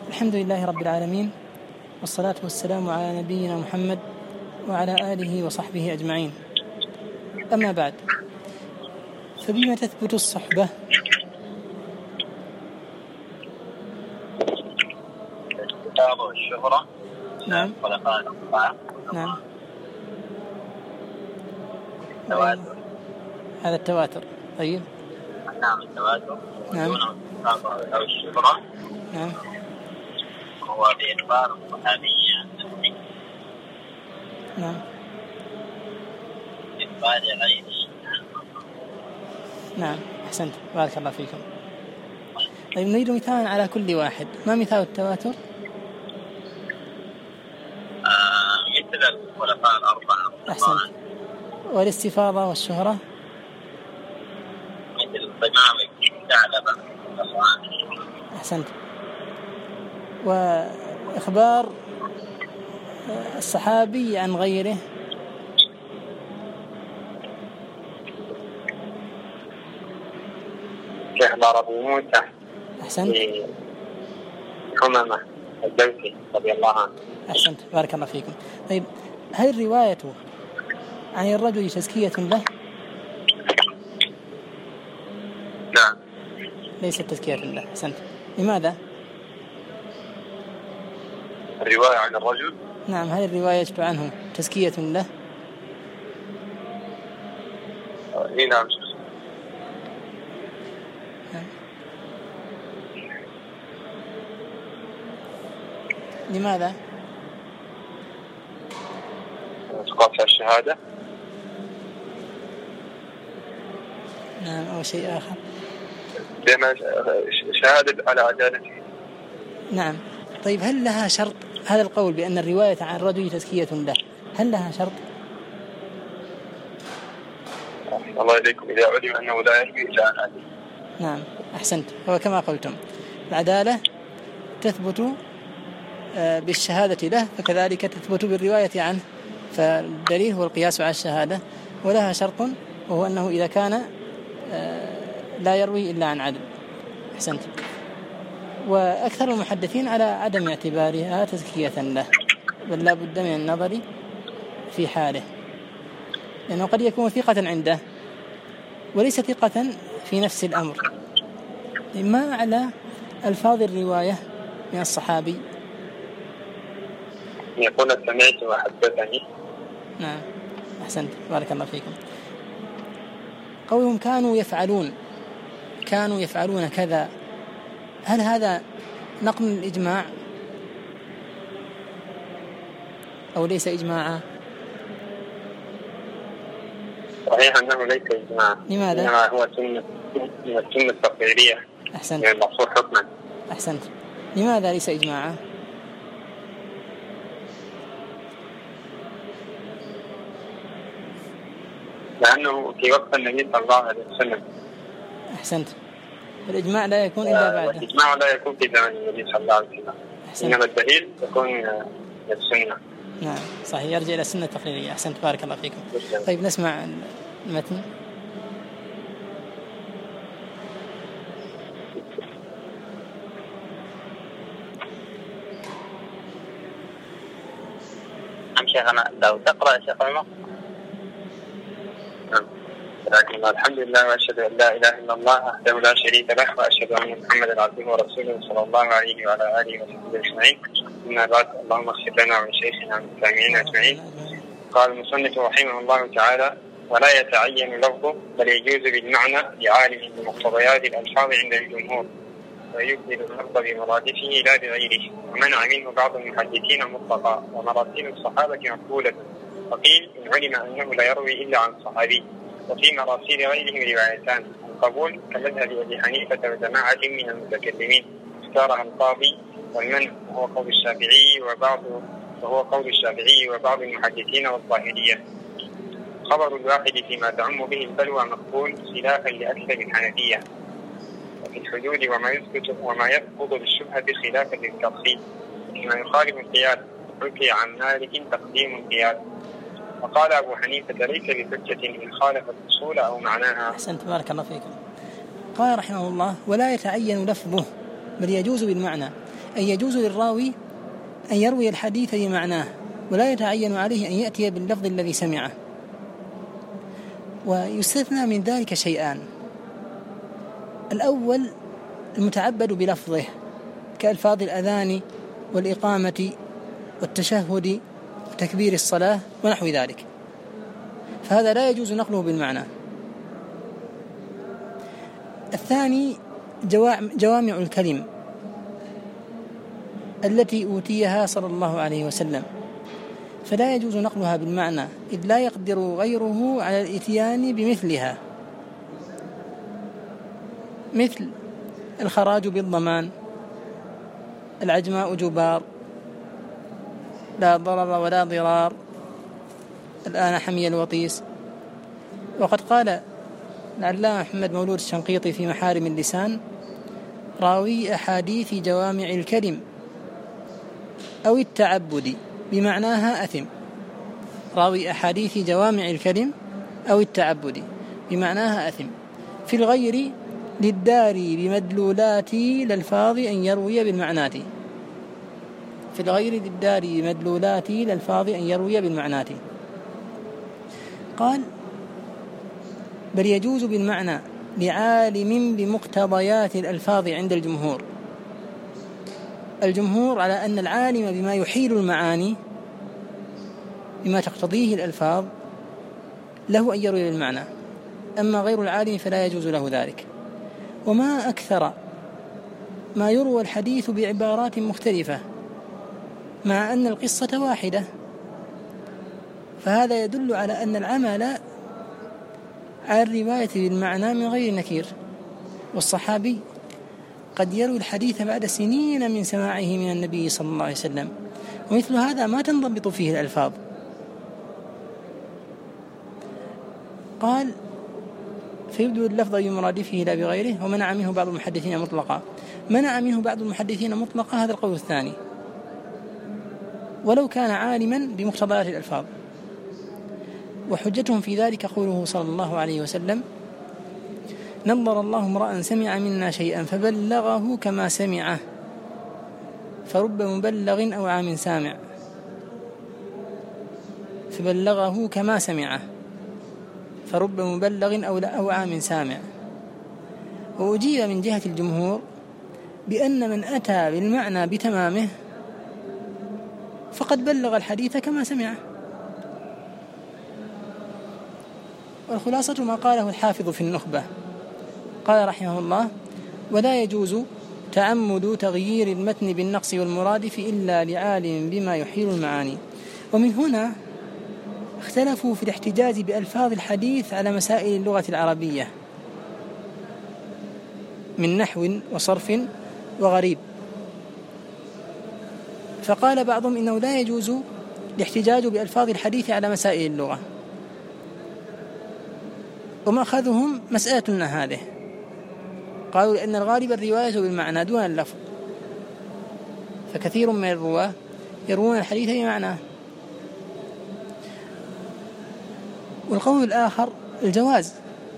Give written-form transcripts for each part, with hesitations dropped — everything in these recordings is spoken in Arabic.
الحمد لله رب العالمين، والصلاة والسلام على نبينا محمد وعلى آله وصحبه أجمعين. أما بعد، فبما تثبت الصحبة؟ الكتاب والشهرة. نعم. نعم. التواتر. هذا التواتر. طيب. نعم التواتر. نعم. أو الشهرة. نعم. هو بإخبار الصحابي عن نفسه. نعم. إخبار غيره. نعم، أحسنت، بارك الله فيكم. طيب، نريد مثالا على كل واحد. ما مثال التواتر؟ مثل الخلفاء الأربعة. أحسنت. والاستفاضة والشهرة؟ مثل الضمام ثعلبة. أحسنت. وإخبار الصحابي عن غيره؟ كإخبار أبو موسى. أحسنت. حمامة الدوسي رضي الله عنه. أحسنت، بارك الله فيكم. طيب، هل الرواية عن الرجل تزكية له؟ نعم. ليست تزكية له. أحسنت. لماذا؟ الرواية عن الرجل. نعم، هل الرواية عنه تزكية له؟ نعم. لماذا؟ تقاطع الشهادة. نعم، أو شيء آخر. لما شهادة على عدالته. نعم. طيب، هل لها شرط هذا القول بأن الرواية عن الرجل تزكية له؟ هل لها شرط؟ الله إليكم، إذا علم أنه لا يروي إلا عن عدل. نعم، أحسنت. هو كما قلتم، العدالة تثبت بالشهادة له، فكذلك تثبت بالرواية عنه، فالدليل هو القياس على الشهادة. ولها شرط، وهو أنه إذا كان لا يروي إلا عن عدل. أحسنت. وأكثر المحدثين على عدم اعتبارها تزكية له، بل لا بد من النظر في حاله، لأنه قد يكون ثقة عنده وليس ثقة في نفس الأمر. ما على ألفاظ الرواية من الصحابي؟ يقول سمعت وحدثني. نعم، أحسنت، بارك الله فيكم. قولهم كانوا يفعلون كذا، هل هذا نقل الإجماع أو ليس إجماعا؟ صحيح أنه ليس إجماع. لماذا؟ إنما هو سنة التقريرية. أحسنت. يعني المقصود حكما. أحسنت. لماذا ليس إجماعا؟ لأنه في وقت النبي صلى الله عليه وسلم. أحسنت. الإجماع لا يكون إلا بعده. الإجماع لا يكون في زمن النبي صلى الله عليه وسلم. أحسنت. إنما الدليل يكون السنة. نعم، صحيح، يرجع إلى السنة التقريرية. أحسنت، بارك الله فيكم. طيب، نسمع المتن. شيخنا لو تقرأ شيخ عمر. لكن الحمد لله، وأشهد أن لا إله إلا الله وحده لا شريك له، وأشهد أن محمدا عبده ورسوله صلى الله عليه وعلى آله وصحبه أجمعين. أما بعد، اللهم اغفر لنا ولشيخنا والمسلمين أجمعين. قال المصنف رحمه الله تعالى: ولا يتعين لفظه، بل يجوز بالمعنى لعالم بمقتضيات الألفاظ عند الجمهور، ويبدل اللفظ بمرادفه لا بغيره. ومنع منه بعض المحدثين مطلقا، ومراسيل الصحابة مقبولة، وقيل إن علم أنه لا يروي إلا عن صحابي. وفي مراسيل غيرهم روايتان: القبول كمذهب أبي حنيفة وجماعة من المتكلمين اختارها القاضي، والمنع وهو قول الشافعي وبعض المحدثين والظاهرية. خبر الواحد فيما تعم به البلوى مقبول، خلافا لأكثر الحنفية. وفي الحدود وما يسقط بالشبهة خلافا للتفصيل. فيما يخالف القياس حكي عن مالك تقديم القياس. وقال أبو حنيفة: ليس بحجة إن خالف الأصول أو معناها. أحسنت، بارك الله فيكم. قال رحمه الله: ولا يتعين لفظه، بل يجوز بالمعنى. أي يجوز للراوي أن يروي الحديث بمعناه ولا يتعين عليه أن يأتي باللفظ الذي سمعه. ويستثنى من ذلك شيئان: الأول المتعبد بلفظه كألفاظ الأذان والإقامة والتشهد وتكبير الصلاة ونحو ذلك، فهذا لا يجوز نقله بالمعنى. الثاني جوامع الكلم التي أوتيها صلى الله عليه وسلم، فلا يجوز نقلها بالمعنى إذ لا يقدر غيره على الإتيان بمثلها، مثل الخراج بالضمان، العجماء جبار، لا ضرر ولا ضرار، الآن حمي الوطيس. وقد قال العلامة محمد مولود الشنقيطي في محارم اللسان: راوي أحاديث جوامع الكلم أو التعبد بمعناها أثم. راوي أحاديث جوامع الكلم أو التعبد بمعناها أثم. في الغير للداري بمدلولات الألفاظ أن يروي بالمعنات. في الغير للداري بمدلولات الألفاظ أن يروي بالمعنات. قال: بل يجوز بالمعنى لعالم بمقتضيات الألفاظ عند الجمهور. الجمهور على أن العالم بما يحيل المعاني بما تقتضيه الألفاظ له أن يروي بالمعنى، أما غير العالم فلا يجوز له ذلك. وما أكثر ما يروى الحديث بعبارات مختلفة مع أن القصة واحدة، فهذا يدل على أن العمل على الرواية بالمعنى من غير نكير. والصحابي قد يروي الحديث بعد سنين من سماعه من النبي صلى الله عليه وسلم، ومثل هذا ما تنضبط فيه الألفاظ. قال: فيبدو اللفظ بمرادفه لا بغيره. ومنع منه بعض المحدثين مطلقا. منع منه بعض المحدثين مطلقا، هذا القول الثاني، ولو كان عالما بمقتضيات الألفاظ. وحجتهم في ذلك قوله صلى الله عليه وسلم: نظر الله امرأ سمع منا شيئا فبلغه كما سمعه فرب مبلغ أو عام سامع. فبلغه كما سمعه فرب مبلغ أو عام سامع. وأجيب من جهة الجمهور بأن من أتى بالمعنى بتمامه فقد بلغ الحديث كما سمعه. والخلاصة ما قاله الحافظ في النخبة، قال رحمه الله: ولا يجوز تعمد تغيير المتن بالنقص والمرادف إلا لعالم بما يحيل المعاني. ومن هنا اختلفوا في الاحتجاج بألفاظ الحديث على مسائل اللغة العربية من نحو وصرف وغريب. فقال بعضهم إنه لا يجوز الاحتجاج بألفاظ الحديث على مسائل اللغة، ومأخذهم مسألتنا هذه. قالوا لأن الغالب الرواية بالمعنى دون اللفظ، فكثير من الرواة يروون الحديث بمعناه. والقول الآخر الجواز،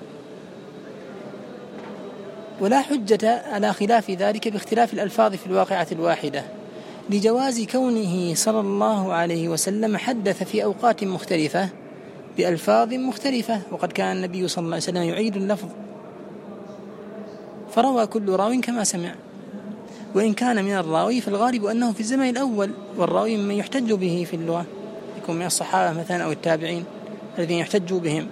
ولا حجة على خلاف ذلك باختلاف الألفاظ في الواقعة الواحدة، لجواز كونه صلى الله عليه وسلم حدث في أوقات مختلفة بألفاظ مختلفة، وقد كان النبي صلى الله عليه وسلم يعيد اللفظ، فروى كل راو كما سمع. وإن كان من الراوي فالغالب أنه في الزمن الأول، والراوي من يحتج به في اللغة يكون من الصحابة مثلا أو التابعين الذين يحتجوا بهم.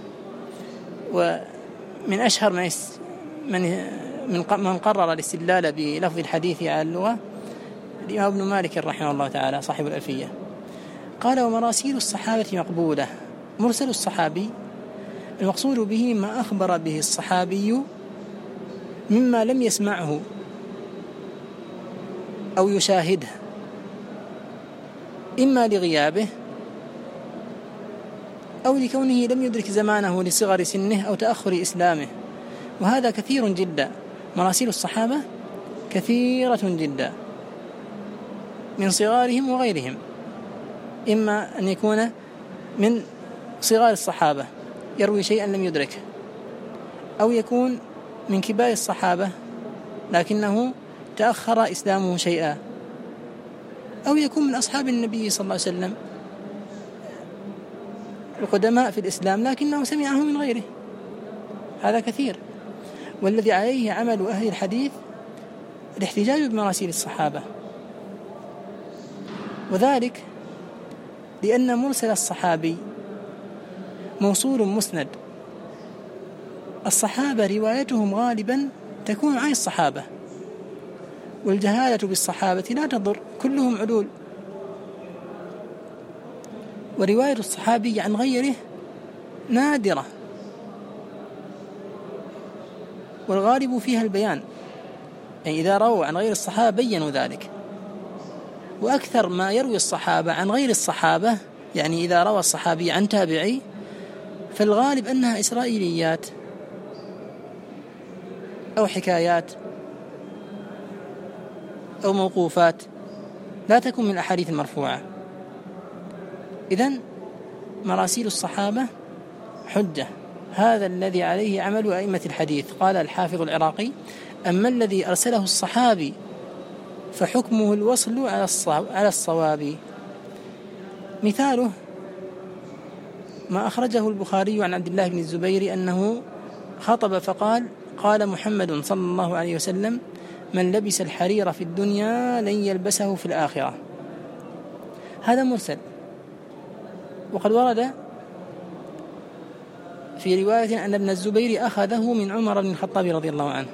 ومن أشهر من قرر الاستدلال بلفظ الحديث على اللغة الإمام ابن مالك رحمه الله تعالى صاحب الألفية. قال: ومراسيل الصحابة مقبولة. مرسل الصحابي المقصود به ما أخبر به الصحابي مما لم يسمعه أو يشاهده، إما لغيابه أو لكونه لم يدرك زمانه لصغر سنه أو تأخر إسلامه، وهذا كثير جدا. مراسيل الصحابة كثيرة جدا من صغارهم وغيرهم، إما أن يكون من صغار الصحابة يروي شيئا لم يدركه، أو يكون من كبار الصحابة لكنه تأخر إسلامه شيئا، أو يكون من أصحاب النبي صلى الله عليه وسلم القدماء في الإسلام لكنه سمعه من غيره، هذا كثير. والذي عليه عمل أهل الحديث الاحتجاج بمراسيل الصحابة، وذلك لأن مرسل الصحابي موصول مسند. الصحابة روايتهم غالبا تكون عن الصحابة، والجهالة بالصحابة لا تضر، كلهم عدول. ورواية الصحابي عن غيره نادرة، والغالب فيها البيان، يعني إذا رووا عن غير الصحابة بيّنوا ذلك. وأكثر ما يروي الصحابة عن غير الصحابة، يعني إذا روى الصحابي عن تابعي، فالغالب أنها إسرائيليات أو حكايات أو موقوفات، لا تكون من الأحاديث المرفوعة. إذن مراسيل الصحابة حجة، هذا الذي عليه عمل أئمة الحديث. قال الحافظ العراقي: أما الذي أرسله الصحابي فحكمه الوصل على الصواب. مثاله ما أخرجه البخاري عن عبد الله بن الزبير أنه خطب فقال: قال محمد صلى الله عليه وسلم: من لبس الحرير في الدنيا لن يلبسه في الآخرة. هذا مرسل. وقد ورد في رواية أن ابن الزبير أخذه من عمر بن الخطاب رضي الله عنه.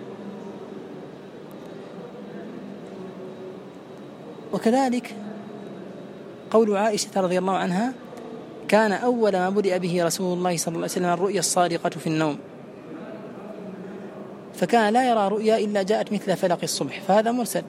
وكذلك قول عائشة رضي الله عنها: كان أول ما بدأ به رسول الله صلى الله عليه وسلم الرؤيا الصادقة في النوم، فكان لا يرى رؤيا إلا جاءت مثل فلق الصبح، فهذا مرسل.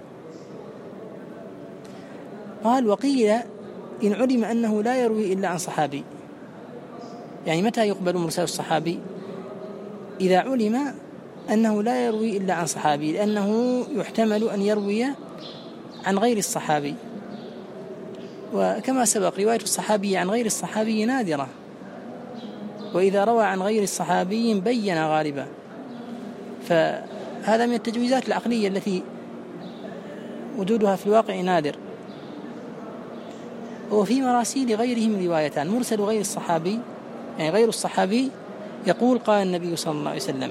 قال: وقيل إن علم أنه لا يروي إلا عن صحابي. يعني متى يقبل مرسل الصحابي؟ إذا علم أنه لا يروي إلا عن صحابي، لأنه يحتمل أن يروي عن غير الصحابي. وكما سبق رواية الصحابي عن غير الصحابي نادرة، وإذا روى عن غير الصحابي بين غالبا. فهذا من التجويزات العقلية التي وجودها في الواقع نادر. وفي مراسيل غيرهم روايتان: مرسل غير الصحابي، يعني غير الصحابي يقول قال النبي صلى الله عليه وسلم،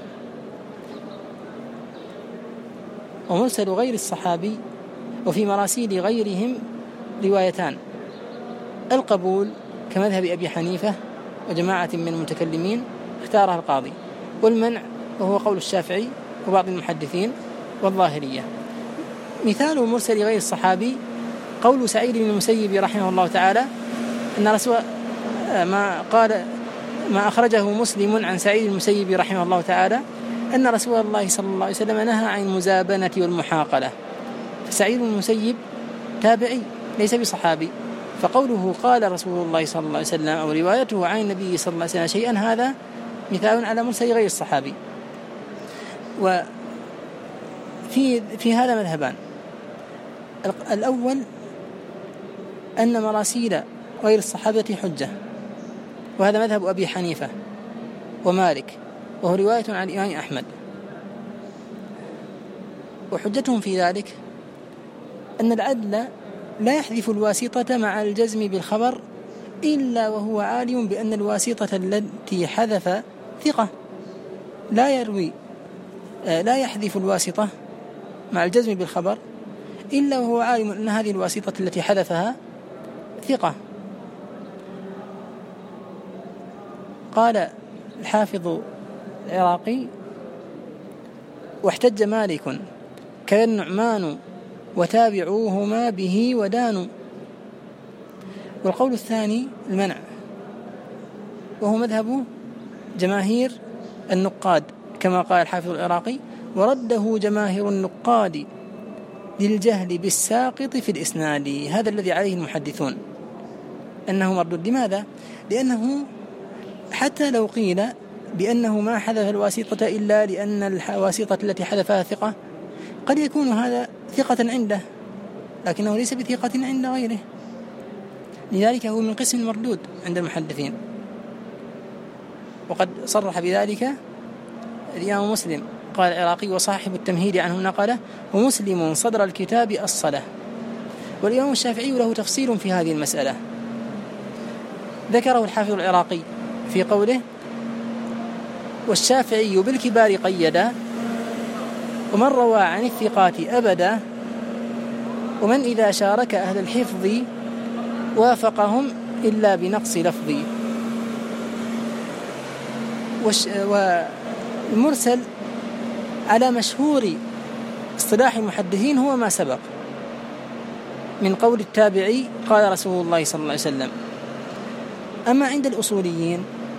ومرسل غير الصحابي. وفي مراسيل غيرهم روايتان: القبول كمذهب أبي حنيفة وجماعة من المتكلمين اختارها القاضي، والمنع وهو قول الشافعي وبعض المحدثين والظاهرية. مثال مرسل غير الصحابي قول سعيد بن المسيب رحمه الله تعالى أن رسول ما أخرجه مسلم عن سعيد بن المسيب رحمه الله تعالى أن رسول الله صلى الله عليه وسلم نهى عن المزابنة والمحاقلة. فسعيد بن المسيب تابعي ليس بصحابي، فقوله قال رسول الله صلى الله عليه وسلم أو روايته عن النبي صلى الله عليه وسلم شيئا، هذا مثال على مرسل غير الصحابي. وفي هذا مذهبان: الأول أن مراسيل غير الصحابة حجة، وهذا مذهب أبي حنيفة ومالك، وهو رواية عن الإمام أحمد. وحجتهم في ذلك أن العدل لا يحذف الواسطة مع الجزم بالخبر إلا وهو عالم بأن الواسطة التي حذف ثقة، لا يحذف الواسطة مع الجزم بالخبر إلا وهو عالم أن هذه الواسطة التي حذفها ثقة. قال الحافظ العراقي: واحتج مالك كذا النعمان وتابعوهما به ودانوا. والقول الثاني المنع، وهو مذهب جماهير النقاد كما قال الحافظ العراقي: ورده جماهير النقاد للجهل بالساقط في الإسناد. هذا الذي عليه المحدثون أنه مردود. لماذا؟ لأنه حتى لو قيل بأنه ما حذف الواسطة إلا لأن الواسطة التي حذفها ثقة، قد يكون هذا ثقة عنده لكنه ليس بثقة عند غيره، لذلك هو من قسم المردود عند المحدثين. وقد صرح بذلك الإمام مسلم قال العراقي وصاحب التمهيد عنه نقله ومسلم صدر الكتاب الصلاة. والإمام الشافعي له تفصيل في هذه المسألة ذكره الحافظ العراقي في قوله والشافعي بالكبار قيدا ومن روى عن الثقات أبدا ومن إذا شارك أهل الحفظ وافقهم إلا بنقص لفظ. والمرسل على مشهور اصطلاح المحدثين هو ما سبق من قول التابعي قال رسول الله صلى الله عليه وسلم. أما عند الأصوليين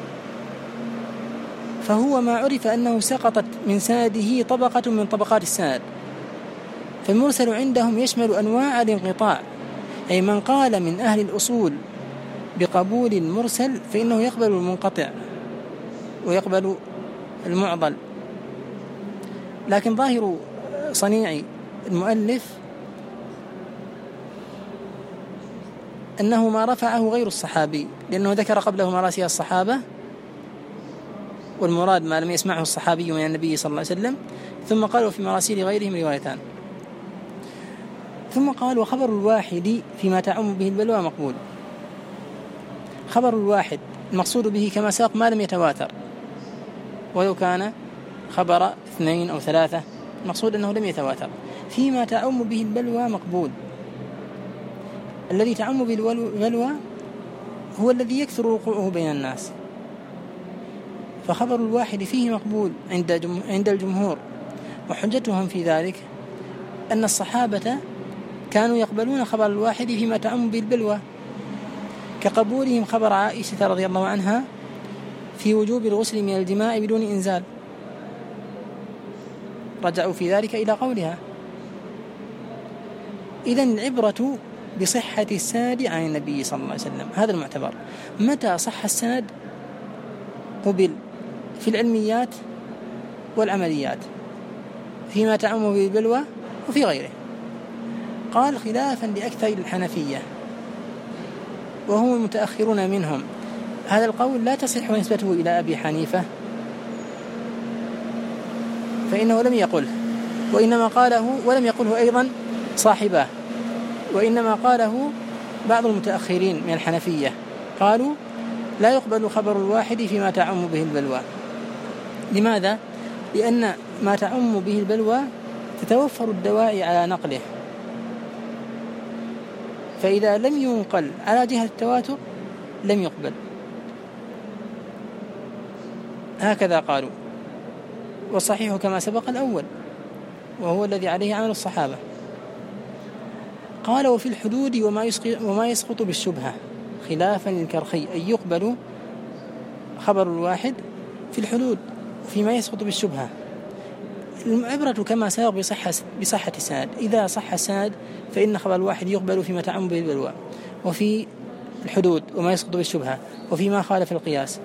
فهو ما عرف أنه سقطت من سنده طبقة من طبقات السند، فالمرسل عندهم يشمل أنواع الانقطاع، أي من قال من أهل الأصول بقبول المرسل فإنه يقبل المنقطع ويقبل المعضل. لكن ظاهر صنيع المؤلف أنه ما رفعه غير الصحابي، لأنه ذكر قبله مراسي الصحابة، والمراد ما لم يسمعه الصحابي من النبي صلى الله عليه وسلم، ثم قال وفي مراسيل غيرهم روايتان، ثم قال وخبر الواحد فيما تعم به البلوى مقبول. خبر الواحد المقصود به كما ساق ما لم يتواتر، ولو كان خبر 2 أو 3 المقصود أنه لم يتواتر. فيما تعم به البلوى مقبول. الذي تعم به البلوى هو الذي يكثر وقوعه بين الناس، فخبر الواحد فيه مقبول عند الجمهور. وحجتهم في ذلك أن الصحابة كانوا يقبلون خبر الواحد فيما تعم به البلوى، كقبولهم خبر عائشة رضي الله عنها في وجوب الغسل من الجماع بدون إنزال، رجعوا في ذلك إلى قولها. إذن العبرة بصحة السند عن النبي صلى الله عليه وسلم، هذا المعتبر. متى صح السند قبل في العلميات والعمليات، فيما تعم به البلوى وفي غيره. قال خلافا لأكثر الحنفية وهم المتأخرون منهم، هذا القول لا تصح نسبته إلى أبي حنيفة فإنه لم يقله، وإنما قاله ولم يقله أيضا صاحباه، وإنما قاله بعض المتأخرين من الحنفية، قالوا لا يقبل خبر الواحد فيما تعم به البلوى. لماذا؟ لأن ما تعم به البلوى تتوفر الدواعي على نقله، فإذا لم ينقل على جهة التواتر لم يقبل، هكذا قالوا. والصحيح كما سبق الأول وهو الذي عليه عمل الصحابة. قال وفي الحدود وما يسقط بالشبهة خلافا للكرخي، أي يقبل خبر الواحد في الحدود فيما يسقط بالشبهة. العبرة كما سبق بصحة السند، إذا صح السند فإن خبر الواحد يقبل فيما تعم به البلوى، وفي الحدود وما يسقط بالشبهة، وفيما خالف القياس.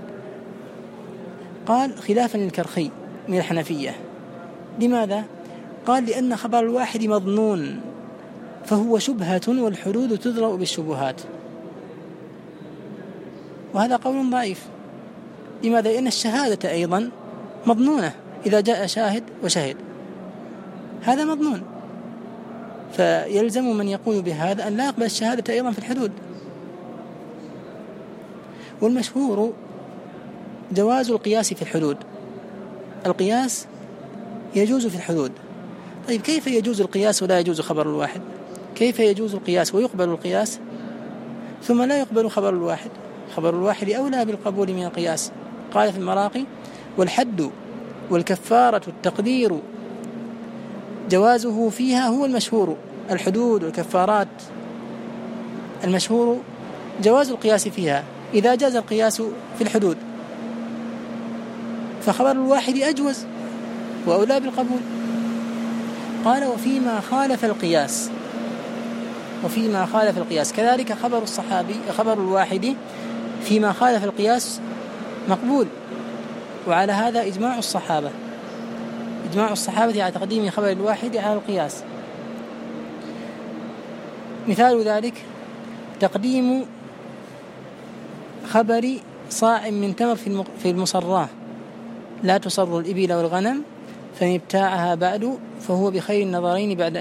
قال خلافا للكرخي من الحنفية. لماذا؟ قال لأن خبر الواحد مظنون فهو شبهة والحدود تدرأ بالشبهات، وهذا قول ضعيف. لماذا؟ لأن الشهادة أيضا مظنونة، إذا جاء شاهد وشهد هذا مظنون، فيلزم من يقول بهذا أن لا يقبل الشهادة أيضا في الحدود. والمشهور جواز القياس في الحدود، القياس يجوز في الحدود. طيب كيف يجوز القياس ولا يجوز خبر الواحد؟ كيف يجوز القياس ويقبل القياس ثم لا يقبل خبر الواحد؟ خبر الواحد أولى بالقبول من القياس. قال في المراقي والحد والكفارة التقدير جوازه فيها هو المشهور. الحدود والكفارات المشهور جواز القياس فيها إذا جاز القياس في الحدود، فخبر الواحد أجوز وأولى بالقبول. قال وفيما خالف القياس كذلك خبر الصحابي خبر الواحد فيما خالف القياس مقبول. وعلى هذا إجماع الصحابة على تقديم خبر الواحد على القياس. مثال ذلك تقديم خبر صاع من تمر في المصراه لا تصر الإبل والغنم فإن ابتاعها بعد فهو بخير النظرين بعد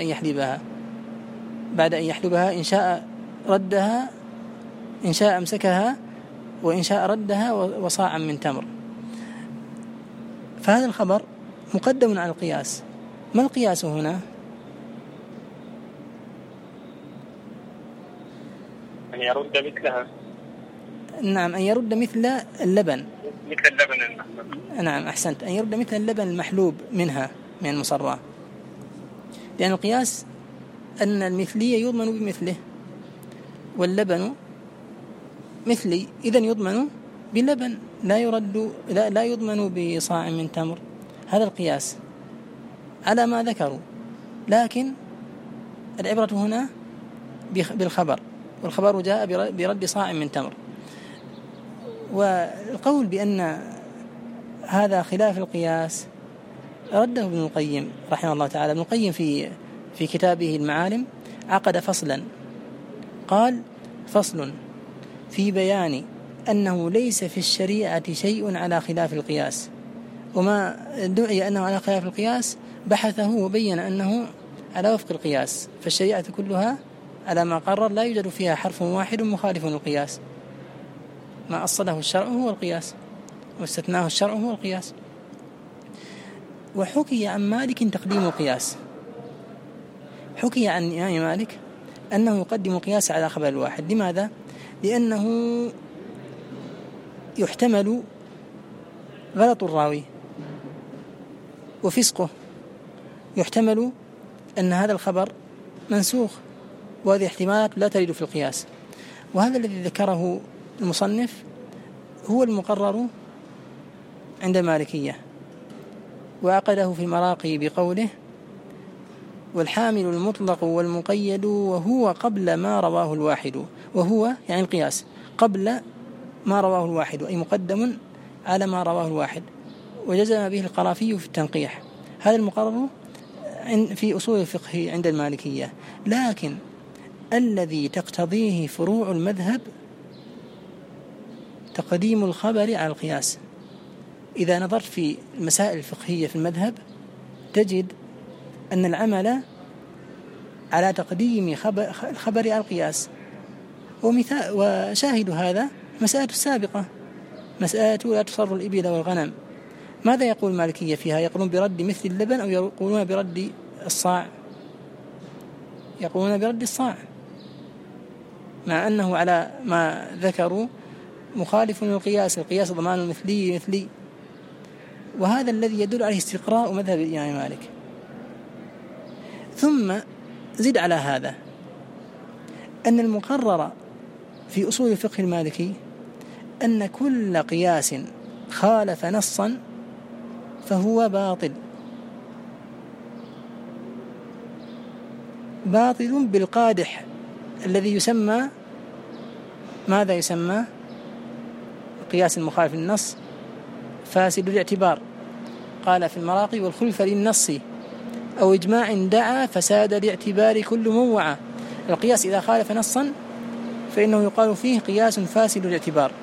أن يحلبها إن شاء ردها، إن شاء أمسكها، وإن شاء ردها وصاعا من تمر. فهذا الخبر مقدم على القياس. ما القياس هنا؟ أن يرد مثلها. نعم، أن يرد مثل اللبن، مثل اللبن المحلوب. نعم أحسنت، أن يرد مثل اللبن المحلوب منها من المصرة، لأن القياس أن المثلية يضمن بمثله، واللبن مثلي إذن يضمن باللبن، لا يضمن بصاع من تمر. هذا القياس على ما ذكروا، لكن العبرة هنا بالخبر، والخبر جاء برد صاع من تمر. والقول بأن هذا خلاف القياس رده ابن القيم رحمه الله تعالى. ابن القيم في كتابه المعالم عقد فصلا، قال: فصل في بيان أنه ليس في الشريعة شيء على خلاف القياس، وما دعي أنه على خلاف القياس بحثه وبين أنه على وفق القياس، فالشريعة كلها على ما قرر، لا يوجد فيها حرف واحد مخالف للقياس. ما أصله الشرع هو القياس، واستثناه الشرع هو القياس. وحكي عن مالك تقديم القياس، حكي عن الإمام مالك أنه يقدم القياس على خبر الواحد. لماذا؟ لأنه يحتمل غلط الراوي وفسقه، يحتمل أن هذا الخبر منسوخ، وهذه احتمالات لا ترد في القياس. وهذا الذي ذكره المصنف هو المقرر عند المالكية، وعقده في المراقي بقوله: والحامل المطلق والمقيد وهو قبل ما رواه الواحد، وهو يعني القياس قبل ما رواه الواحد، أي مقدم على ما رواه الواحد. وجزم به القرافي في التنقيح. هذا المقرر في أصول الفقه عند المالكية، لكن الذي تقتضيه فروع المذهب تقديم الخبر على القياس. إذا نظرت في المسائل الفقهية في المذهب تجد أن العمل على تقديم الخبر على القياس. وشاهد هذا مسألة السابقة، مسألة لا تصر الإبل والغنم. ماذا يقول المالكية فيها؟ يقولون برد مثل اللبن أو يقولون برد الصاع؟ يقولون برد الصاع، مع أنه على ما ذكروا مخالف للقياس. القياس ضمان المثلي مثلي، وهذا الذي يدل عليه استقراء مذهب الإمام مالك. ثم زد على هذا أن المقرر في أصول الفقه المالكي أن كل قياس خالف نصا فهو باطل، باطل بالقادح الذي يسمى ماذا يسمى؟ القياس المخالف للنص فاسد الاعتبار. قال في المراقي: والخلف للنص أو إجماع دعا فساد الاعتبار كل موعى. القياس إذا خالف نصا فإنه يقال فيه قياس فاسد الاعتبار.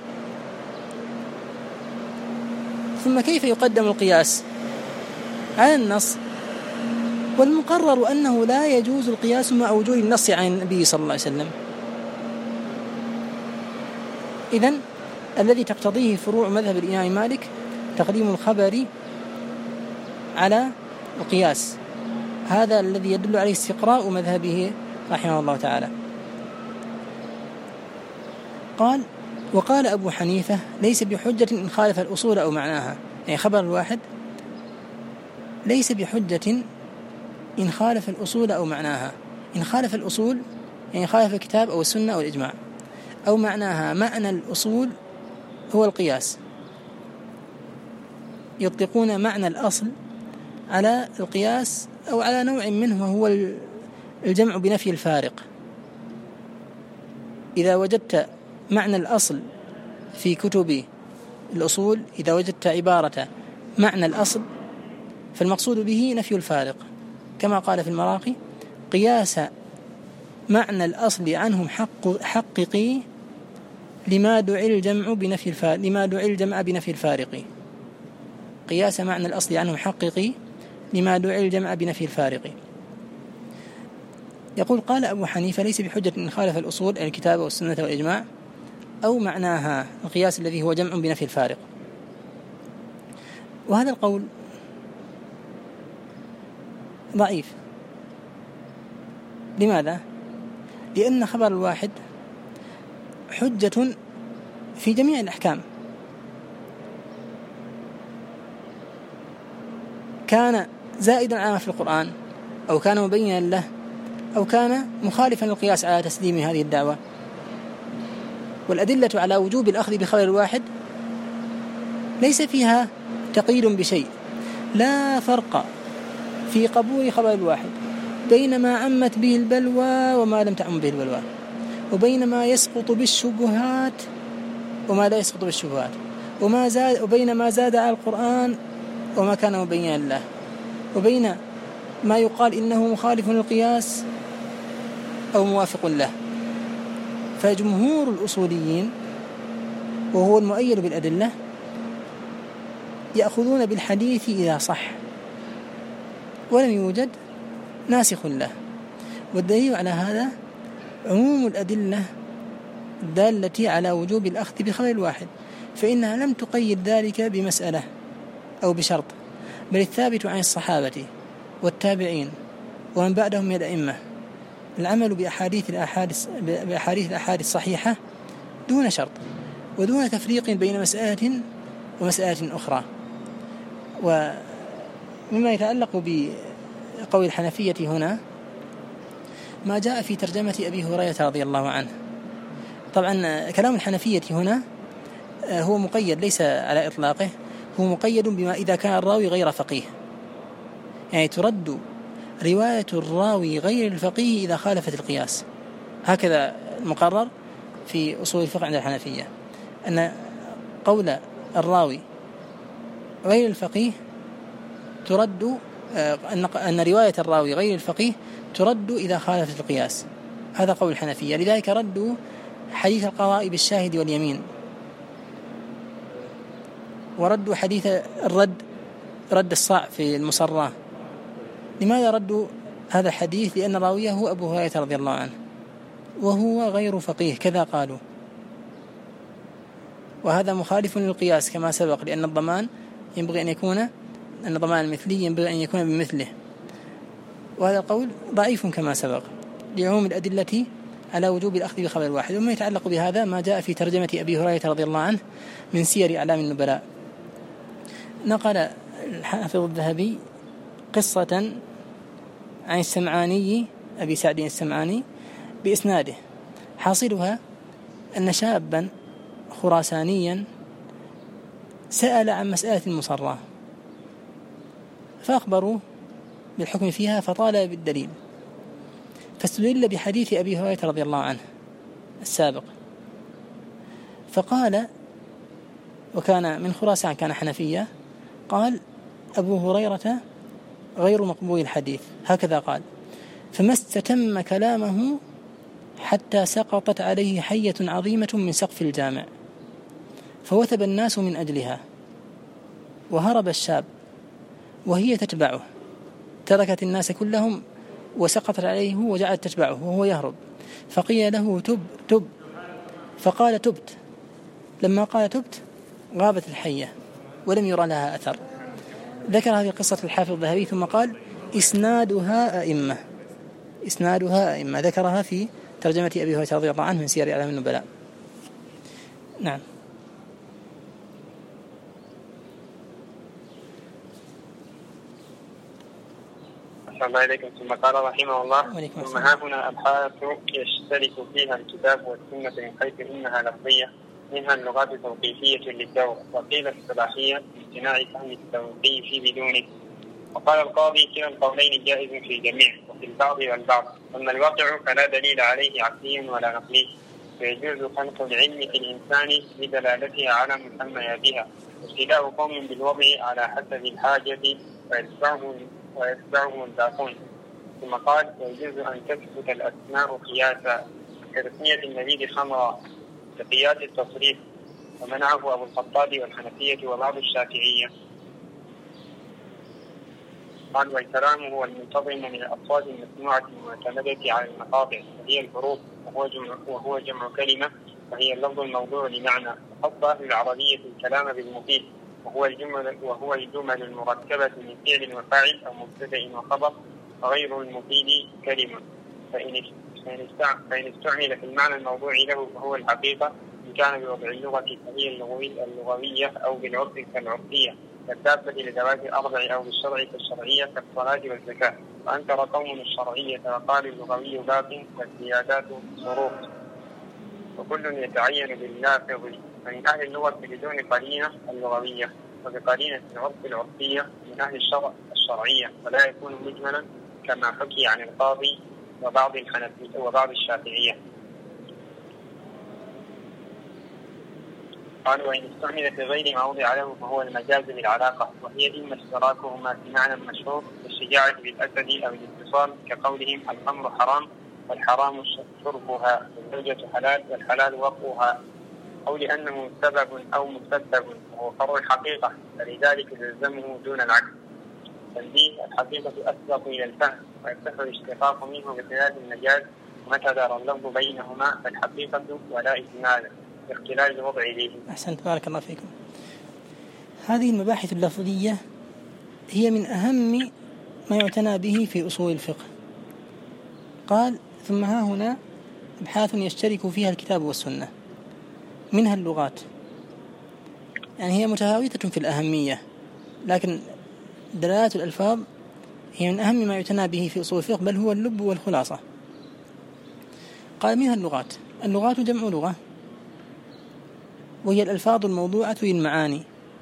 ثم كيف يقدم القياس على النص؟ والمقرر أنه لا يجوز القياس مع وجود النص عن النبي صلى الله عليه وسلم. إذن الذي تقتضيه فروع مذهب الإمام مالك تقديم الخبر على القياس، هذا الذي يدل عليه استقراء مذهبه رحمه الله تعالى. قال: وقال أبو حنيفة: ليس بحجة إن خالف الأصول أو معناها. يعني خبر الواحد ليس بحجة إن خالف الأصول أو معناها. إن خالف الأصول يعني خالف الكتاب أو السنة أو الإجماع، أو معناها معنى الأصول هو القياس. يطلقون معنى الأصل على القياس أو على نوع منه، وهو الجمع بنفي الفارق. إذا وجدت معنى الأصل في كتب الأصول، إذا وجدت عبارة معنى الأصل فالمقصود به نفي الفارق، كما قال في المراقي: قياس معنى الأصل عنهم حققي لما دعي الجمع بنفي الفارق. قياس معنى الأصل عنهم حققي لما دعي الجمع بنفي الفارق. يقول قال أبو حنيفة ليس بحجة إن خالف الأصول الكتاب والسنة والإجماع أو معناها القياس الذي هو جمع بنفي الفارق. وهذا القول ضعيف. لماذا؟ لأن خبر الواحد حجة في جميع الأحكام، كان زائدا على ما في القرآن أو كان مبينا له أو كان مخالفا للقياس على تسليم هذه الدعوة. والأدلة على وجوب الأخذ بخبر الواحد ليس فيها تقييد بشيء، لا فرق في قبول خبر الواحد بين ما عمت به البلوى وما لم تعم به البلوى، وبين ما يسقط بالشبهات وما لا يسقط بالشبهات، وبين ما زاد على القرآن وما كان مبينا له، وبين ما يقال إنه مخالف للقياس أو موافق له. فجمهور الأصوليين وهو المؤيد بالأدلة يأخذون بالحديث إذا صح ولم يوجد ناسخ له. والدليل على هذا عموم الأدلة الدالة على وجوب الأخذ بخبر الواحد، فإنها لم تقيد ذلك بمسألة أو بشرط، بل الثابت عن الصحابة والتابعين ومن بعدهم من الأئمة العمل بأحاديث الأحاديث الصحيحة دون شرط ودون تفريق بين مسألة ومسألة أخرى. ومما يتعلق بقول الحنفية هنا ما جاء في ترجمة أبي هريرة رضي الله عنه. طبعا كلام الحنفية هنا هو مقيد ليس على إطلاقه، هو مقيد بما إذا كان الراوي غير فقيه، يعني ترد رواية الراوي غير الفقيه إذا خالفت القياس. هكذا المقرر في أصول الفقه عند الحنفية، أن قول الراوي غير الفقيه ترد، أن رواية الراوي غير الفقيه ترد إذا خالفت القياس. هذا قول الحنفية. لذلك ردوا حديث القضاء بالشاهد واليمين، وردوا حديث رد الصاع في المصرة. لماذا ردوا هذا الحديث؟ لأن راويه هو أبو هريرة رضي الله عنه وهو غير فقيه كذا قالوا، وهذا مخالف للقياس كما سبق، لأن الضمان ينبغي أن يكون، أن الضمان المثلي ينبغي أن يكون بمثله. وهذا القول ضعيف كما سبق لعموم الأدلة على وجوب الأخذ بخبر الواحد. وما يتعلق بهذا ما جاء في ترجمة أبي هريرة رضي الله عنه من سير أعلام النبلاء. نقل الحافظ الذهبي قصة عن السمعاني أبي سعد السمعاني بإسناده، حاصلها أن شابا خراسانيا سأل عن مسألة المصرة فأخبروه بالحكم فيها فطالب بالدليل، فاستدل بحديث أبي هريرة رضي الله عنه السابق، فقال، وكان من خراسان كان حنفية، قال أبو هريرة غير مقبول الحديث، هكذا قال. فما استتم كلامه حتى سقطت عليه حية عظيمة من سقف الجامع، فوثب الناس من أجلها، وهرب الشاب وهي تتبعه، تركت الناس كلهم وسقطت عليه وجعلت تتبعه وهو يهرب، فقيل له تب، فقال تبت. لما قال تبت غابت الحية ولم يرى لها أثر. ذكر هذه القصة الحافظ الذهبي ثم قال إسنادها أئمة، ذكرها في ترجمة أبي هريرة رضي الله عنه من سير أعلام النبلاء. نعم. السلام عليكم. ثم قال رحمه الله: ثم ها هنا أبحاث يشترك فيها الكتاب والسنة من حيث إنها لفظية، منها اللغات توقيفية للدور، وقيل اصطلاحية بامتناع فهم التوقيف بدونه. وقال القاضي: كلا القولين جائز في الجميع وفي البعض والبعض، أما الواقع فلا دليل عليه عقلي ولا نقلي، فيجوز خلق العلم في الإنسان بدلالتها على مسمياتها، وابتلاء قوم بالوضع على حسب الحاجة ويتبعه الباقون. ثم قال: ويجوز أن تثبت الأسماء قياسا كتسمية النبيذ خمرا لقياس التصريف، ومنعه أبو الخطاب والحنفية وبعض الشافعية. قال والكلام هو المنتظم من الأصوات المسموعة المعتمدة على المقاطع وهي الحروف، وهو جمع كلمة وهي اللفظ الموضوع لمعنى. خص أهل العربية الكلام بالمفيد وهو الجمل المركبة من فعل وفاعل أو مبتدأ وخبر، وغير المفيد كلمة. فإن استعمل في المعنى الموضوع له فهو الحقيقة، إن كان بوضع اللغة فهي اللغوية أو بالعرف كالعرفية، كالدابة لذوات الأربع أو بالشرع كالشرعية كالصلاة والزكاة. وأنكر قوم الشرعية وقالوا اللغوي باق والزيادات صروف، وكل يتعين باللافظ. من أهل اللغة بدون قرينة اللغوية، وبقرينة العرف العرفية من أهل الشرع الشرعية، ولا يكون مجملا كما حكي عن القاضي وبعض الحنفية وبعض الشافعية. قال وإن استعمل في غير ما وضع له فهو المجاز بالعلاقة، وهي إما اشتراكهما في معنى مشهور كالشجاعة بالأسد أو الاتصال، كقولهم الخمر حرام والحرام شربها والزوجة حلال والحلال وقوها، أو لأنه سبب أو مسبب وهو فرع الحقيقة فلذلك يلزمه دون العكس. تنبيه: الحقيقة أسبق إلى الفهم ويفتح الاشتقاق منه بخلاف المجاز، ومتى دار اللفظ بينهما فالحقيقة ولا إجمال باختلاف الوضع إليه. أحسنت، بارك الله فيكم. هذه المباحث اللفظية هي من أهم ما يعتنى به في أصول الفقه. قال ثم ها هنا أبحاث يشترك فيها الكتاب والسنة، منها اللغات، يعني هي متفاوتة في الأهمية، لكن دلالات الألفاظ هي من أهم ما يعتنى به في أصول الفقه، بل هو اللب والخلاصة. قال منها اللغات. اللغات جمع لغة، وهي الألفاظ الموضوعة للمعاني.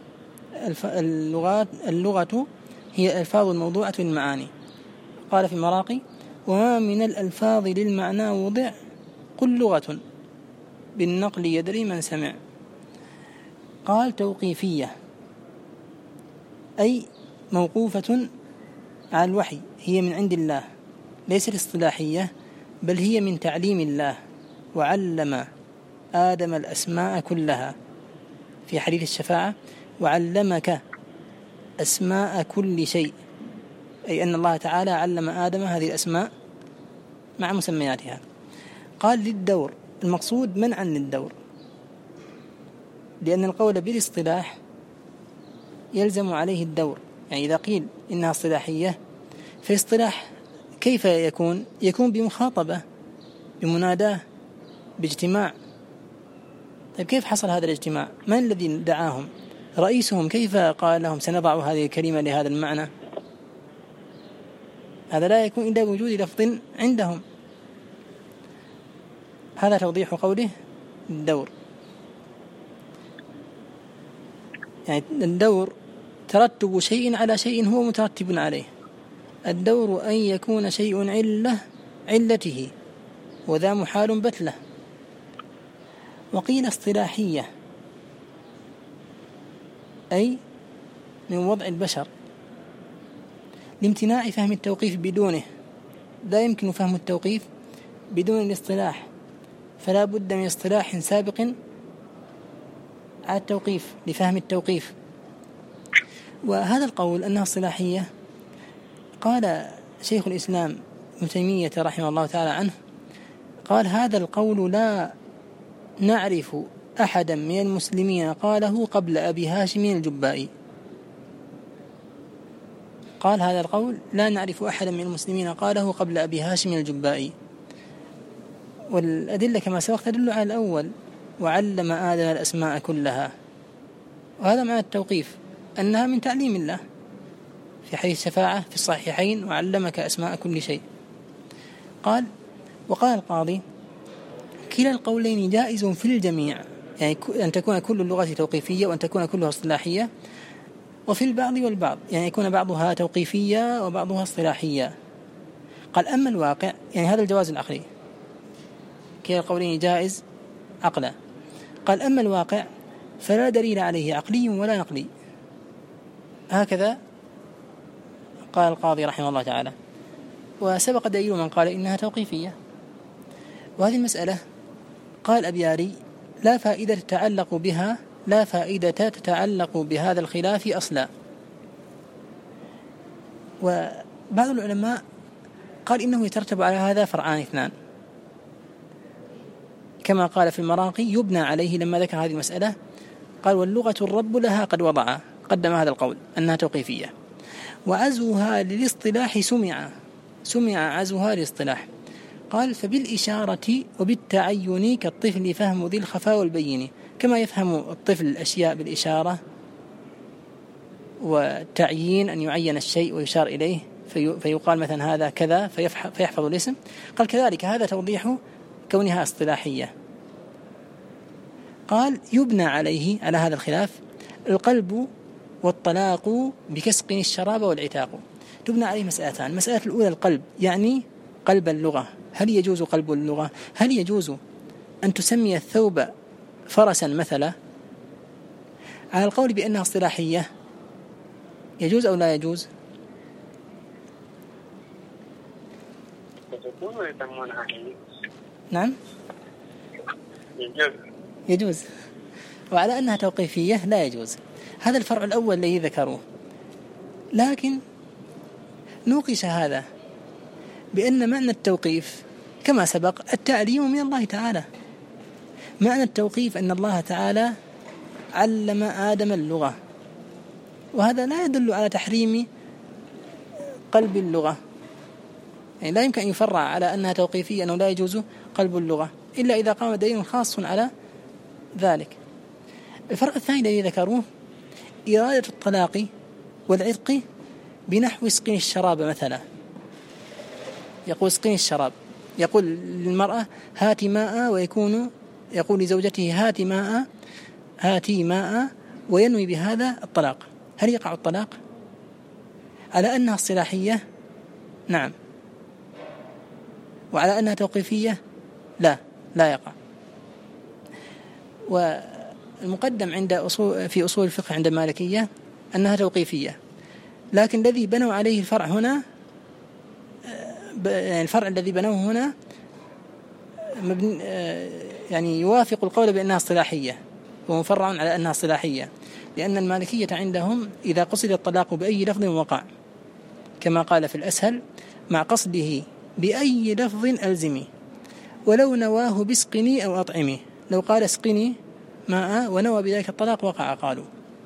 اللغة هي الألفاظ الموضوعة للمعاني. قال في المراقي: وما من الألفاظ للمعنى وضع قل لغة بالنقل يدري من سمع. قال توقيفية، أي موقوفة على الوحي، هي من عند الله، ليست اصطلاحية بل هي من تعليم الله. وعلم آدم الأسماء كلها في حديث الشفاعة: وعلمك أسماء كل شيء، أي أن الله تعالى علم آدم هذه الأسماء مع مسمياتها. قال للدور، المقصود منعا للدور، لأن القول بالاصطلاح يلزم عليه الدور. يعني إذا قيل إنها اصطلاحية، في اصطلاح كيف يكون بمخاطبة، بمناداة، باجتماع. طيب كيف حصل هذا الاجتماع؟ من الذي دعاهم؟ رئيسهم كيف قال لهم سنضع هذه الكلمة لهذا المعنى؟ هذا لا يكون إلا بوجود لفظ عندهم. هذا توضيح قوله الدور. يعني الدور ترتب شيء على شيء هو مترتب عليه. الدور أن يكون شيء علته، وذا محال بتله. وقيل اصطلاحية، أي من وضع البشر، لامتناع فهم التوقيف بدونه. لا يمكن فهم التوقيف بدون الاصطلاح، فلا بد من اصطلاح سابق على التوقيف لفهم التوقيف. وهذا القول أنها اصطلاحية، قال شيخ الإسلام ابن تيمية رحمه الله تعالى عنه، قال هذا القول لا نعرف أحدا من المسلمين قاله قبل أبي هاشم الجبائي. قال هذا القول لا نعرف أحدا من المسلمين قاله قبل أبي هاشم الجبائي. والأدلة كما سبق تدل على الأول: وعلم آدم الأسماء كلها. وهذا معنى التوقيف، أنها من تعليم الله في حديث الشفاعة في الصحيحين: وعلمك أسماء كل شيء. وقال القاضي: كلا القولين جائز في الجميع، يعني أن تكون كل اللغة توقيفية وأن تكون كلها اصطلاحية، وفي البعض والبعض، يعني يكون بعضها توقيفية وبعضها اصطلاحية. قال أما الواقع، يعني هذا الجواز العقلي، كلا القولين جائز عقلا. قال أما الواقع فلا دليل عليه عقلي ولا نقلي. هكذا قال القاضي رحمه الله تعالى. وسبق دليل من قال إنها توقيفية. وهذه المسألة قال أبياري: لا فائدة تتعلق بهذا الخلاف أصلا، وبعض العلماء قال إنه يترتب على هذا فرعان اثنان، كما قال في المراقي يبنى عليه لما ذكر هذه المسألة قال واللغة الرب لها قد وضع، قدم هذا القول أنها توقيفية. وعزوها للاصطلاح سمع عزوها للاصطلاح، قال فبالإشارة وبالتعين كالطفل فهم ذي الخفاء والبين، كما يفهم الطفل الأشياء بالإشارة والتعيين أن يعين الشيء ويشار إليه فيقال مثلا هذا كذا فيحفظ الاسم، قال كذلك هذا توضيح كونها اصطلاحية. قال يبنى عليه على هذا الخلاف القلب والطلاق بكسق الشراب والعتاق. تبنى عليه مسألتان، المسألة الأولى القلب، يعني قلب اللغة، هل يجوز قلب اللغة؟ هل يجوز أن تسمي الثوب فرسا مثلا؟ على القول بأنها اصطلاحية يجوز أو لا يجوز؟ نعم يجوز. وعلى أنها توقيفية لا يجوز. هذا الفرع الأول الذي ذكروه، لكن نوقش هذا بأن معنى التوقيف كما سبق التعليم من الله تعالى. معنى التوقيف أن الله تعالى علم آدم اللغة، وهذا لا يدل على تحريم قلب اللغة، يعني لا يمكن أن يفرع على أنها توقيفية أنه لا يجوز قلب اللغة إلا إذا قام دليل خاص على ذلك. الفرق الثاني الذي ذكروه إرادة الطلاق والعتق بنحو اسقني الشراب مثلا. يقول اسقني الشراب، يقول للمرأة هاتي ماء، ويكون يقول لزوجته هاتي ماء وينوي بهذا الطلاق. هل يقع الطلاق؟ على أنها اصطلاحية نعم، وعلى أنها توقيفية لا يقع. والمقدم في أصول الفقه عند المالكية أنها توقيفية، لكن الذي بنوا عليه الفرع هنا، الفرع الذي بنوه هنا يعني يوافق القول بأنها اصطلاحية ومفرع على أنها اصطلاحية، لأن المالكية عندهم إذا قصد الطلاق بأي لفظ وقع، كما قال في الأسهل مع قصده بأي لفظ ألزمي ولو نواه بسقني أو أطعمي. لو قال اسقني ماء ونوى بذلك الطلاق وقع قالوا.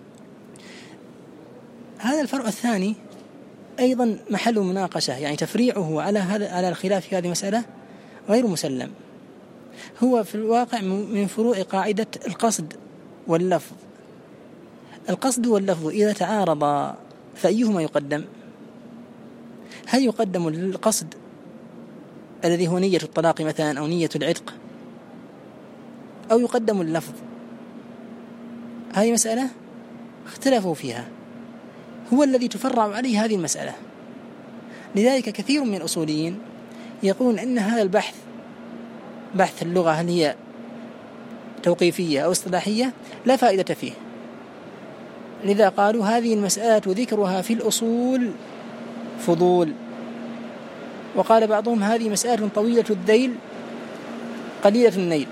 هذا الفرع الثاني أيضا محل مناقشة، يعني تفريعه على الخلاف في هذه المسألة غير مسلم. هو في الواقع من فروع قاعدة القصد واللفظ. القصد واللفظ إذا تعارضا فأيهما يقدم؟ هل يقدم القصد الذي هو نية الطلاق مثلا أو نية العتق، أو يقدم اللفظ؟ هذه مسألة اختلفوا فيها، هو الذي تفرع عليه هذه المسألة. لذلك كثير من الأصوليين يقولون أن هذا البحث، بحث اللغة هل هي توقيفية أو اصطلاحية، لا فائدة فيه. لذا قالوا هذه المسألة ذكرها في الأصول فضول. وقال بعضهم هذه مسألة طويلة الذيل قليلة النيل.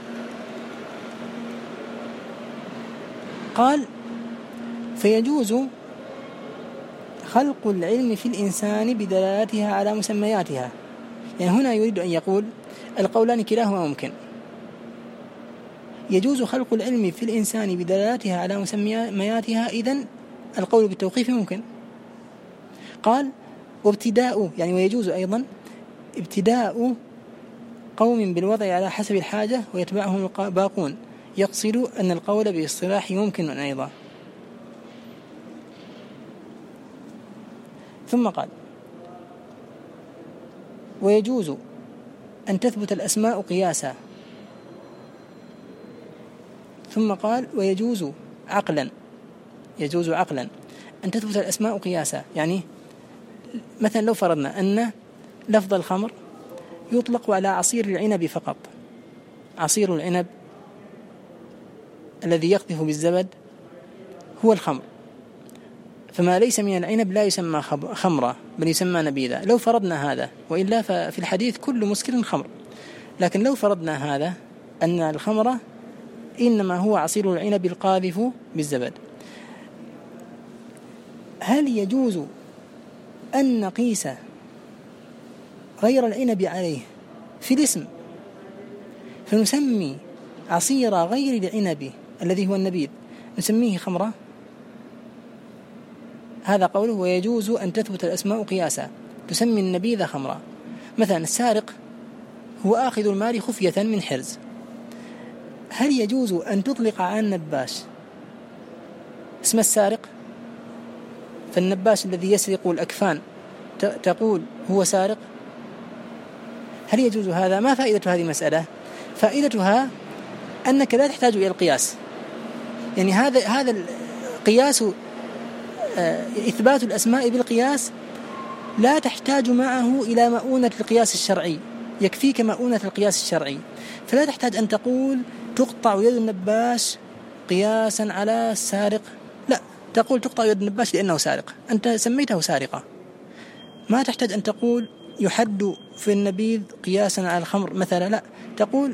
قال فيجوز خلق العلم في الإنسان بدلالاتها على مسمياتها. يعني هنا يريد أن يقول القولان كلاهما ممكن. يجوز خلق العلم في الإنسان بدلالاتها على مسمياتها، إذن القول بالتوقيف ممكن. قال وابتداء، يعني ويجوز أيضا ابتداء قوم بالوضع على حسب الحاجة ويتبعهم الباقون، يقصد أن القول باصطلاح ممكن أيضا. ثم قال ويجوز أن تثبت الأسماء قياسا. ثم قال ويجوز عقلا أن تثبت الأسماء قياسا. يعني مثلا لو فرضنا أن لفظ الخمر يطلق على عصير العنب فقط، عصير العنب الذي يقذف بالزبد هو الخمر، فما ليس من العنب لا يسمى خمرة بل يسمى نبيذا. لو فرضنا هذا، وإلا ففي الحديث كل مسكر خمر، لكن لو فرضنا هذا أن الخمر إنما هو عصير العنب القاذف بالزبد، هل يجوز أن نقيس غير العنب عليه في الاسم، فنسمي عصير غير العنب الذي هو النبيذ نسميه خمرة. هذا قوله ويجوز أن تثبت الأسماء قياسا، تسمي النبيذ خمرة. مثلا السارق هو آخذ المال خفية من حرز، هل يجوز أن تطلق على النباش اسم السارق؟ فالنباش الذي يسرق الأكفان تقول هو سارق؟ هل يجوز هذا؟ ما فائدة هذه المسألة؟ فائدتها أنك لا تحتاج إلى القياس، يعني هذا القياس، إثبات الأسماء بالقياس لا تحتاج معه إلى مؤونة القياس الشرعي، يكفيك مؤونة القياس الشرعي، فلا تحتاج أن تقول تقطع يد النباش قياسا على السارق، لا، تقول تقطع يد النباش لأنه سارق، أنت سميته سارقة. ما تحتاج أن تقول يحد في النبيذ قياسا على الخمر مثلا، لا، تقول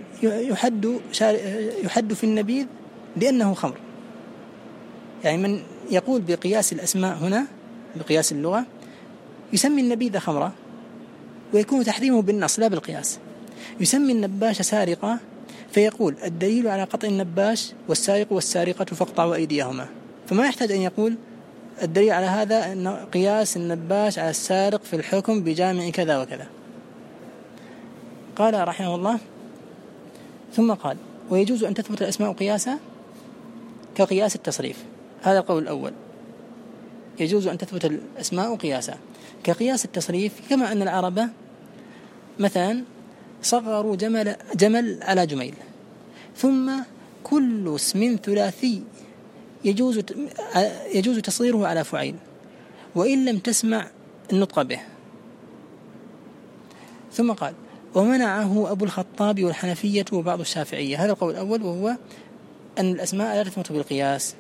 يحد في النبيذ لأنه خمر. يعني من يقول بقياس الأسماء هنا بقياس اللغة يسمي النبيذ خمرة، ويكون تحريمه بالنص لا بالقياس. يسمي النباش سارقة، فيقول الدليل على قطع النباش والسارق والسارقة فاقطعوا أيديهما، فما يحتاج أن يقول الدليل على هذا أن قياس النباش على السارق في الحكم بجامع كذا وكذا. قال رحمه الله ثم قال ويجوز أن تثبت الأسماء قياسا كقياس التصريف. هذا القول الأول، يجوز أن تثبت الأسماء قياسا كقياس التصريف، كما أن العرب مثلا صغروا جمل على جميل، ثم كل اسم ثلاثي يجوز تصغيره على فعيل وإن لم تسمع النطق به. ثم قال ومنعه أبو الخطاب والحنفية وبعض الشافعية. هذا القول الأول، وهو أن الأسماء لا تثبت بالقياس،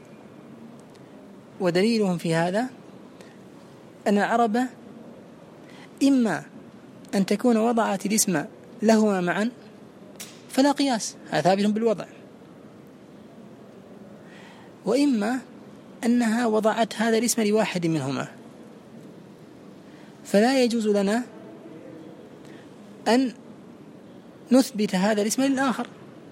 ودليلهم في هذا أن العرب إما أن تكون وضعت الاسم لهما معا فلا قياس، هذا ثابت بالوضع، وإما أنها وضعت هذا الاسم لواحد منهما، فلا يجوز لنا أن نثبت هذا الاسم للآخر.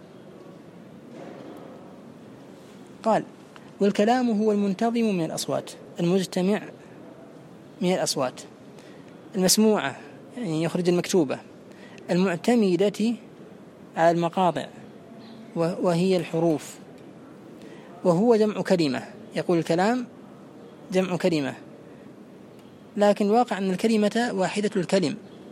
قال والكلام هو المنتظم من الأصوات، المجتمع من الأصوات المسموعة، يعني يخرج المكتوبة، المعتمدة على المقاطع وهي الحروف، وهو جمع كلمة. يقول الكلام جمع كلمة، لكن الواقع أن الكلمة واحدة الكلم،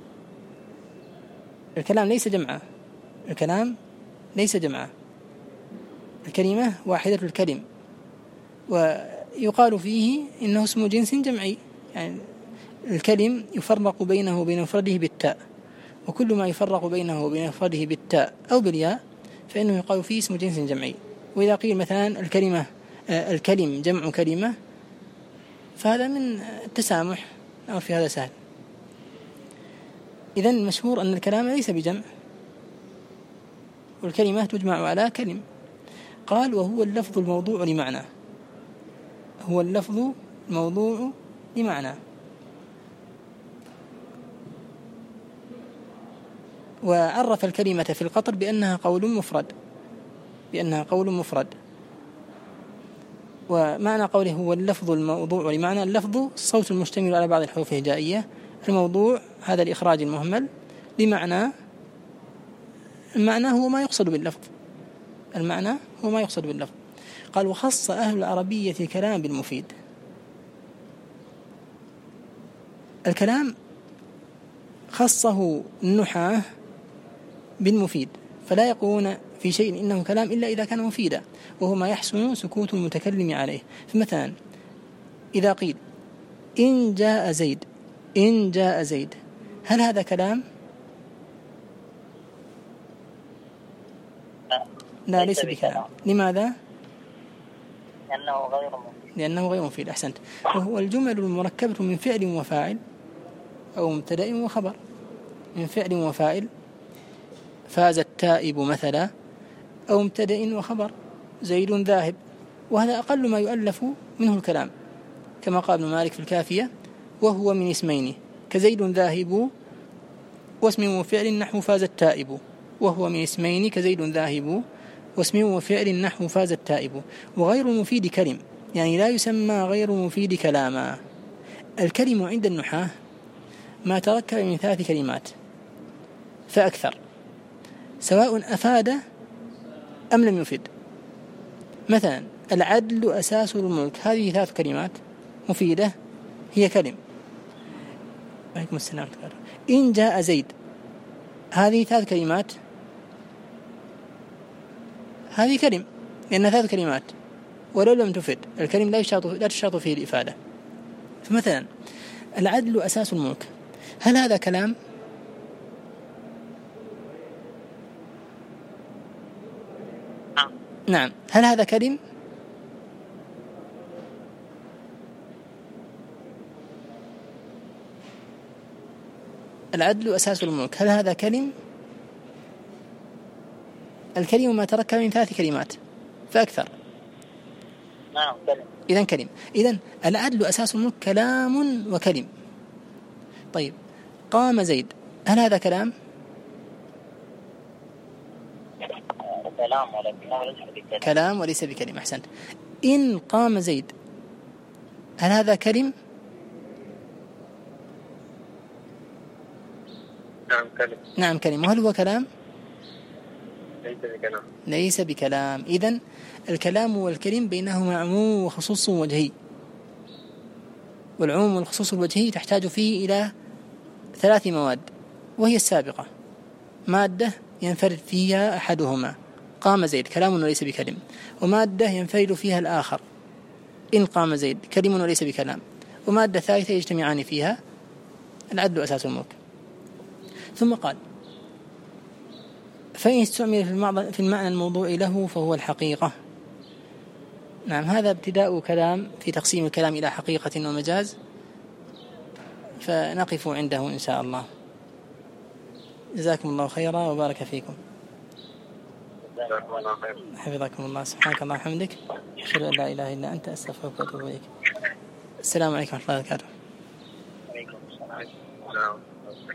الكلام ليس جمعا، الكلام ليس جمعا، الكلمة واحدة الكلم، ويقال فيه إنه اسم جنس جمعي، يعني الكلم يفرق بينه وبين مفرده بالتاء، وكل ما يفرق بينه وبين مفرده بالتاء أو بالياء فإنه يقال فيه اسم جنس جمعي. وإذا قيل مثلا الكلم جمع كلمة فهذا من التسامح، أو في هذا سهل. إذن المشهور أن الكلام ليس بجمع، والكلمة تجمع على كلم. قال وهو اللفظ الموضوع لمعنى، هو اللفظ الموضوع لمعنى. وعرف الكلمة في القطر بأنها قول مفرد، ومعنى قوله هو اللفظ الموضوع لمعنى، اللفظ الصوت المشتمل على بعض الحروف الهجائية، الموضوع هذا الإخراج المهمل لمعنى، المعنى هو ما يقصد باللفظ، المعنى هو ما يقصد باللفظ. قال وخص أهل العربية الكلام بالمفيد، الكلام خصه النحاة بالمفيد، فلا يقولون في شيء إنه كلام إلا إذا كان مفيدا، وهو ما يحسن سكوت المتكلم عليه. فمثلا إذا قيل إن جاء زيد، هل هذا كلام؟ لا ليس بكلام. لماذا؟ لأنه غير مفيد. أحسنت. وهو الجمل المركبة من فعل وفاعل أو مبتدأ وخبر. من فعل وفاعل فاز التائب مثلا، أو مبتدأ وخبر زيد ذاهب، وهذا أقل ما يؤلف منه الكلام، كما قال ابن مالك في الكافية وهو من اسمين كزيد ذاهب، واسم وفعل نحو فاز التائب. وهو من اسمين كزيد ذاهب، واسم وفعل نحو فاز التائب. وغير المفيد كلم، يعني لا يسمى غير مفيد كلاما. الكلم عند النحاة ما تركب من 3 كلمات فأكثر، سواء أفاد أم لم يفد. مثلا العدل أساس الملك، هذه 3 كلمات مفيدة هي كلم. عليكم السلام. إن جاء زيد، هذه 3 كلمات، هذه كلم لأنها 3 كلمات ولو لم تفد. الكلم لا تشترط فيه الإفادة. فمثلا العدل أساس الملك، هل هذا كلام؟ نعم. هل هذا كلم؟ العدل أساس الملك، هل هذا كلم؟ الكلم ما تركب من 3 كلمات فأكثر. نعم كلم. إذن كلم. إذن العدل أساس الملك كلام وكلم. طيب قام زيد، هل هذا كلام؟ كلام وليس بكلم. أحسنت. إن قام زيد، هل هذا كلم؟ نعم كلم. نعم كلم. وهل هو كلام؟ ليس بكلام. ليس بكلام. إذن الكلام والكلم بينهما عموم وخصوص وجهي، والعموم والخصوص الوجهي تحتاج فيه إلى 3 مواد، وهي السابقة: مادة ينفرد فيها أحدهما، قام زيد كلام وليس بكلم، ومادة ينفرد فيها الآخر، إن قام زيد كلم وليس بكلام، ومادة ثالثة يجتمعان فيها، العدل أساس الملك. ثم قال: فإن استعمل في المعنى الموضوع له فهو الحقيقة. نعم، هذا ابتداء كلام في تقسيم الكلام إلى حقيقة ومجاز، فنقف عنده إن شاء الله. جزاكم الله خيرا وبارك فيكم. حفظكم الله. سبحانك اللهم وبحمدك، أشهد أن لا إله إلا أنت، أستغفرك وأتوب إليك. السلام عليكم ورحمة الله وبركاته. وعليكم السلام.